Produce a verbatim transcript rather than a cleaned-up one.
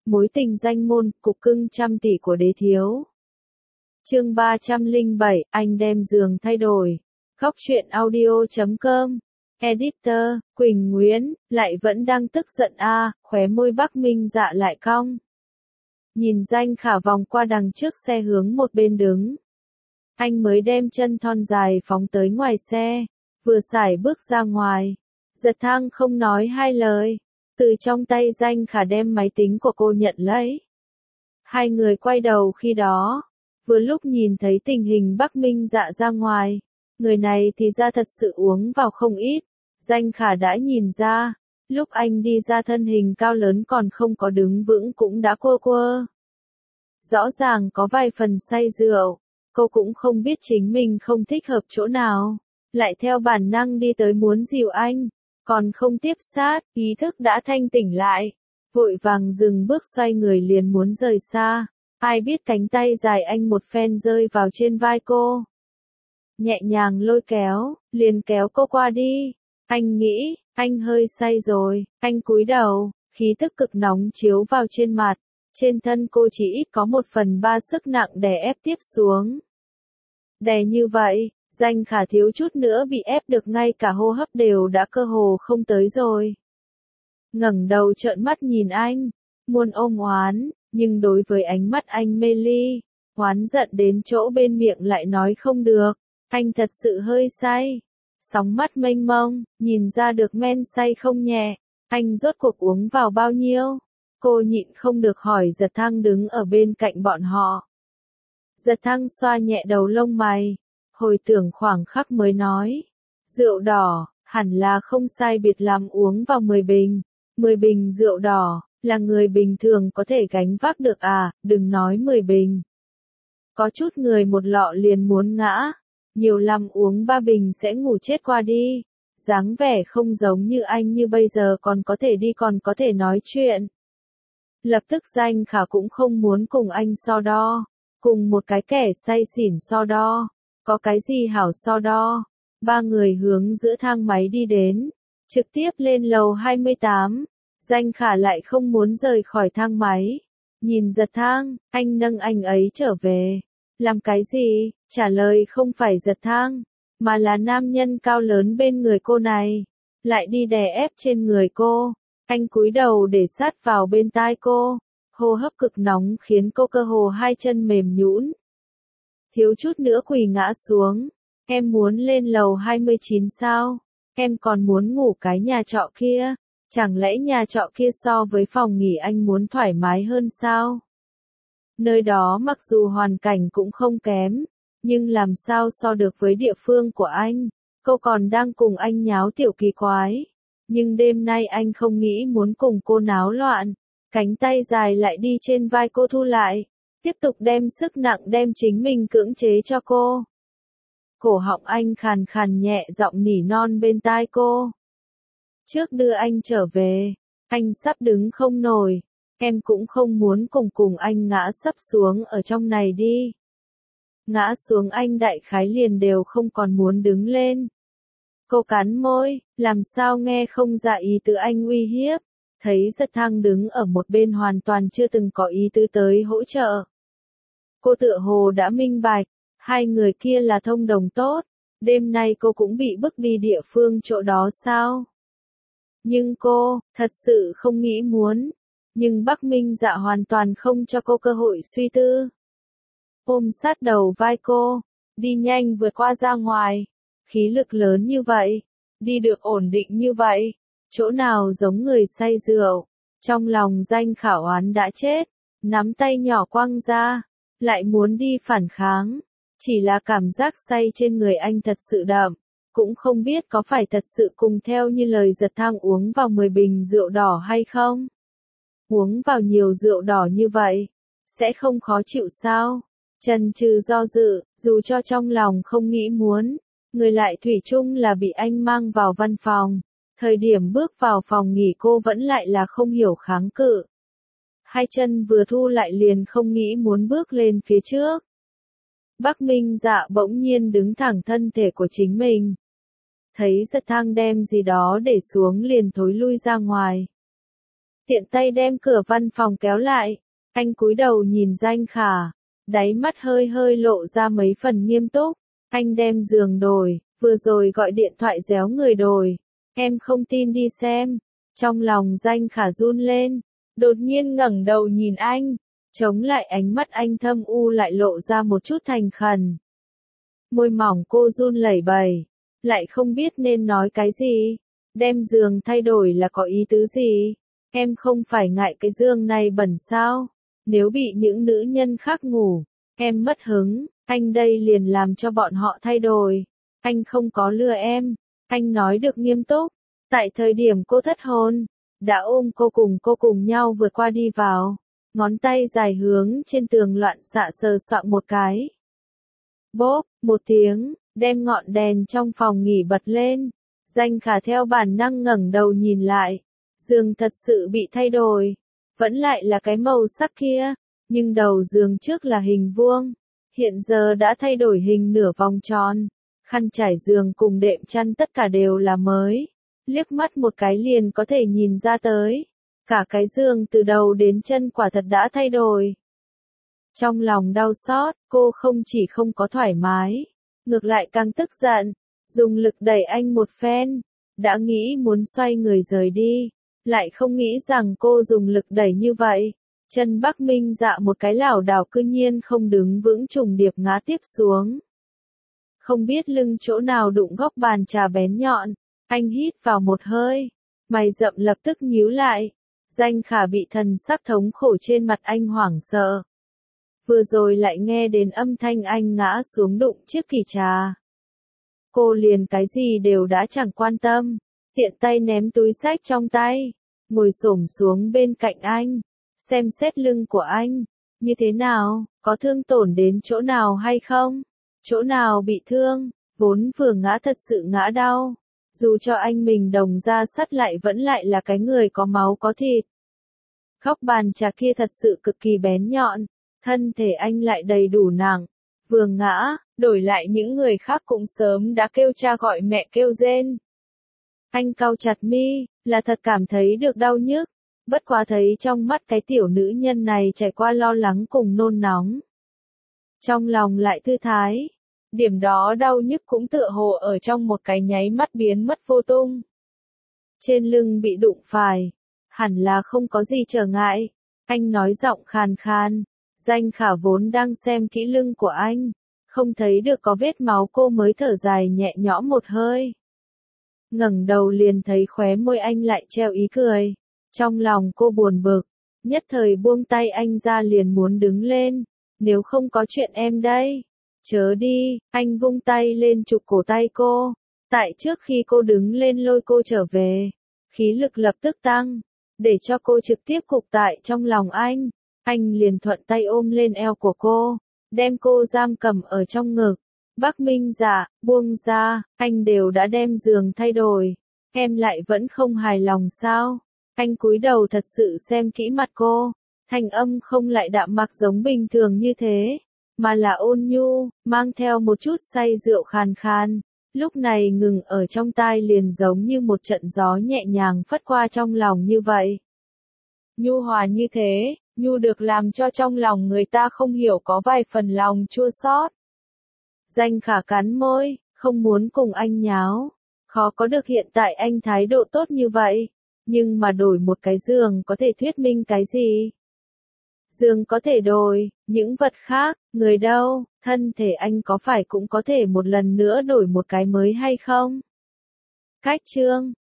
Mối tình danh môn, cục cưng trăm tỷ của đế thiếu. Chương ba trăm lẻ bảy, anh đem giường thay đổi. Góc truyện audio chấm com. Editor, Quỳnh Nguyễn, lại vẫn đang tức giận a, à, khóe môi Bắc Minh Dạ lại cong. Nhìn Danh Khả vòng qua đằng trước xe hướng một bên đứng. Anh mới đem chân thon dài phóng tới ngoài xe, vừa sải bước ra ngoài. Giật Thăng không nói hai lời, từ trong tay Danh Khả đem máy tính của cô nhận lấy. Hai người quay đầu khi đó, vừa lúc nhìn thấy tình hình Bắc Minh Dạ ra ngoài. Người này thì ra thật sự uống vào không ít. Danh Khả đã nhìn ra, lúc anh đi ra thân hình cao lớn còn không có đứng vững cũng đã quơ quơ. Rõ ràng có vài phần say rượu, cô cũng không biết chính mình không thích hợp chỗ nào, lại theo bản năng đi tới muốn dìu anh, còn không tiếp sát, ý thức đã thanh tỉnh lại, vội vàng dừng bước xoay người liền muốn rời xa, ai biết cánh tay dài anh một phen rơi vào trên vai cô. Nhẹ nhàng lôi kéo, liền kéo cô qua đi. Anh nghĩ, anh hơi say rồi, anh cúi đầu, khí tức cực nóng chiếu vào trên mặt, trên thân cô chỉ ít có một phần ba sức nặng đè ép tiếp xuống. Đè như vậy, Danh Khả thiếu chút nữa bị ép được ngay cả hô hấp đều đã cơ hồ không tới rồi. Ngẩng đầu trợn mắt nhìn anh, muốn ôm oán, nhưng đối với ánh mắt anh mê ly, oán giận đến chỗ bên miệng lại nói không được, anh thật sự hơi say. Sóng mắt mênh mông, nhìn ra được men say không nhẹ, anh rốt cuộc uống vào bao nhiêu? Cô nhịn không được hỏi Giật Thăng đứng ở bên cạnh bọn họ. Giật Thăng xoa nhẹ đầu lông mày, hồi tưởng khoảng khắc mới nói. Rượu đỏ, hẳn là không sai biệt lắm uống vào mười bình. mười bình rượu đỏ, là người bình thường có thể gánh vác được à, đừng nói mười bình. Có chút người một lọ liền muốn ngã. Nhiều lắm uống ba bình sẽ ngủ chết qua đi. Dáng vẻ không giống như anh như bây giờ còn có thể đi còn có thể nói chuyện. Lập tức Danh Khả cũng không muốn cùng anh so đo. Cùng một cái kẻ say xỉn so đo. Có cái gì hảo so đo. Ba người hướng giữa thang máy đi đến. Trực tiếp lên lầu hai mươi tám. Danh Khả lại không muốn rời khỏi thang máy. Nhìn Giật Thăng, anh nâng anh ấy trở về. Làm cái gì? Trả lời không phải Giật Thăng, mà là nam nhân cao lớn bên người cô này, lại đi đè ép trên người cô. Anh cúi đầu để sát vào bên tai cô, hô hấp cực nóng khiến cô cơ hồ hai chân mềm nhũn. Thiếu chút nữa quỳ ngã xuống. Em muốn lên lầu hai mươi chín sao? Em còn muốn ngủ cái nhà trọ kia. Chẳng lẽ nhà trọ kia so với phòng nghỉ anh muốn thoải mái hơn sao? Nơi đó mặc dù hoàn cảnh cũng không kém, nhưng làm sao so được với địa phương của anh. Cô còn đang cùng anh nháo tiểu kỳ quái. Nhưng đêm nay anh không nghĩ muốn cùng cô náo loạn. Cánh tay dài lại đi trên vai cô thu lại. Tiếp tục đem sức nặng đem chính mình cưỡng chế cho cô. Cổ họng anh khàn khàn nhẹ giọng nỉ non bên tai cô. Trước đưa anh trở về, anh sắp đứng không nổi. Em cũng không muốn cùng cùng anh ngã sấp xuống ở trong này đi. Ngã xuống anh đại khái liền đều không còn muốn đứng lên. Cô cắn môi, làm sao nghe không ra ý tứ anh uy hiếp. Thấy Giật Thăng đứng ở một bên hoàn toàn chưa từng có ý tứ tới hỗ trợ. Cô tựa hồ đã minh bạch, hai người kia là thông đồng tốt. Đêm nay cô cũng bị bức đi địa phương chỗ đó sao? Nhưng cô, thật sự không nghĩ muốn. Nhưng Bắc Minh Dạ hoàn toàn không cho cô cơ hội suy tư. Ôm sát đầu vai cô, đi nhanh vượt qua ra ngoài. Khí lực lớn như vậy, đi được ổn định như vậy, chỗ nào giống người say rượu. Trong lòng Danh Khả oán đã chết, nắm tay nhỏ quăng ra, lại muốn đi phản kháng. Chỉ là cảm giác say trên người anh thật sự đậm, cũng không biết có phải thật sự cùng theo như lời Giật Thăng uống vào mười bình rượu đỏ hay không. Uống vào nhiều rượu đỏ như vậy, sẽ không khó chịu sao? Chần chừ do dự, dù cho trong lòng không nghĩ muốn, người lại thủy chung là bị anh mang vào văn phòng. Thời điểm bước vào phòng nghỉ cô vẫn lại là không hiểu kháng cự. Hai chân vừa thu lại liền không nghĩ muốn bước lên phía trước. Bắc Minh Dạ bỗng nhiên đứng thẳng thân thể của chính mình. Thấy Giật Thăng đem gì đó để xuống liền thối lui ra ngoài. tiện tay đem cửa văn phòng kéo lại. Anh cúi đầu nhìn Danh Khả, đáy mắt hơi hơi lộ ra mấy phần nghiêm túc. Anh đem giường đổi, vừa rồi gọi điện thoại réo người đổi. Em không tin đi xem. Trong lòng Danh Khả run lên, đột nhiên ngẩng đầu nhìn anh, chống lại ánh mắt anh thâm u lại lộ ra một chút thành khẩn. Môi mỏng cô run lẩy bẩy, lại không biết nên nói cái gì. Đem giường thay đổi là có ý tứ gì? Em không phải ngại cái giường này bẩn sao? Nếu bị những nữ nhân khác ngủ, em mất hứng, anh đây liền làm cho bọn họ thay đổi. Anh không có lừa em, anh nói được nghiêm túc. Tại thời điểm cô thất hồn, đã ôm cô cùng cô cùng nhau vượt qua đi vào. Ngón tay dài hướng trên tường loạn xạ sờ soạng một cái. Bốp, một tiếng, đem ngọn đèn trong phòng nghỉ bật lên. Danh Khả theo bản năng ngẩng đầu nhìn lại. Giường thật sự bị thay đổi. Vẫn lại là cái màu sắc kia, nhưng đầu giường trước là hình vuông. Hiện giờ đã thay đổi hình nửa vòng tròn. Khăn trải giường cùng đệm chăn tất cả đều là mới. Liếc mắt một cái liền có thể nhìn ra tới. Cả cái giường từ đầu đến chân quả thật đã thay đổi. Trong lòng đau xót, cô không chỉ không có thoải mái, ngược lại càng tức giận, dùng lực đẩy anh một phen, đã nghĩ muốn xoay người rời đi, lại không nghĩ rằng cô dùng lực đẩy như vậy, chân Bắc Minh Dạ một cái lảo đảo cư nhiên không đứng vững trùng điệp ngã tiếp xuống. Không biết lưng chỗ nào đụng góc bàn trà bén nhọn, anh hít vào một hơi, mày rậm lập tức nhíu lại, Danh Khả bị thần sắc thống khổ trên mặt anh hoảng sợ. Vừa rồi lại nghe đến âm thanh anh ngã xuống đụng chiếc kỷ trà. Cô liền cái gì đều đã chẳng quan tâm, tiện tay ném túi xách trong tay, ngồi xổm xuống bên cạnh anh, xem xét lưng của anh, như thế nào, có thương tổn đến chỗ nào hay không, chỗ nào bị thương, vốn vừa ngã thật sự ngã đau, dù cho anh mình đồng ra sắt lại vẫn lại là cái người có máu có thịt. Góc bàn trà kia thật sự cực kỳ bén nhọn. Thân thể anh lại đầy đủ nặng, vừa ngã, đổi lại những người khác cũng sớm đã kêu cha gọi mẹ kêu rên. Anh cau chặt mi, là thật cảm thấy được đau nhức, bất quá thấy trong mắt cái tiểu nữ nhân này trải qua lo lắng cùng nôn nóng. Trong lòng lại thư thái, điểm đó đau nhức cũng tựa hồ ở trong một cái nháy mắt biến mất vô tung. Trên lưng bị đụng phải, hẳn là không có gì trở ngại, anh nói giọng khàn khàn. Danh Khả vốn đang xem kỹ lưng của anh, không thấy được có vết máu cô mới thở dài nhẹ nhõm một hơi. Ngẩng đầu liền thấy khóe môi anh lại treo ý cười. Trong lòng cô buồn bực, nhất thời buông tay anh ra liền muốn đứng lên. Nếu không có chuyện em đây, chớ đi, anh vung tay lên chụp cổ tay cô. Tại trước khi cô đứng lên lôi cô trở về, khí lực lập tức tăng, để cho cô trực tiếp cục tại trong lòng anh. Anh liền thuận tay ôm lên eo của cô, đem cô giam cầm ở trong ngực. Bắc Minh Dạ, buông ra, anh đều đã đem giường thay đổi. Em lại vẫn không hài lòng sao? Anh cúi đầu thật sự xem kỹ mặt cô. Thanh âm không lại đạm mặc giống bình thường như thế, mà là ôn nhu, mang theo một chút say rượu khàn khàn. Lúc này ngừng ở trong tai liền giống như một trận gió nhẹ nhàng phất qua trong lòng như vậy. Nhu hòa như thế. Nhu được làm cho trong lòng người ta không hiểu có vài phần lòng chua xót. Danh Khả cắn môi, không muốn cùng anh nháo. Khó có được hiện tại anh thái độ tốt như vậy. Nhưng mà đổi một cái giường có thể thuyết minh cái gì? Giường có thể đổi, những vật khác, người đâu, thân thể anh có phải cũng có thể một lần nữa đổi một cái mới hay không? Cách chương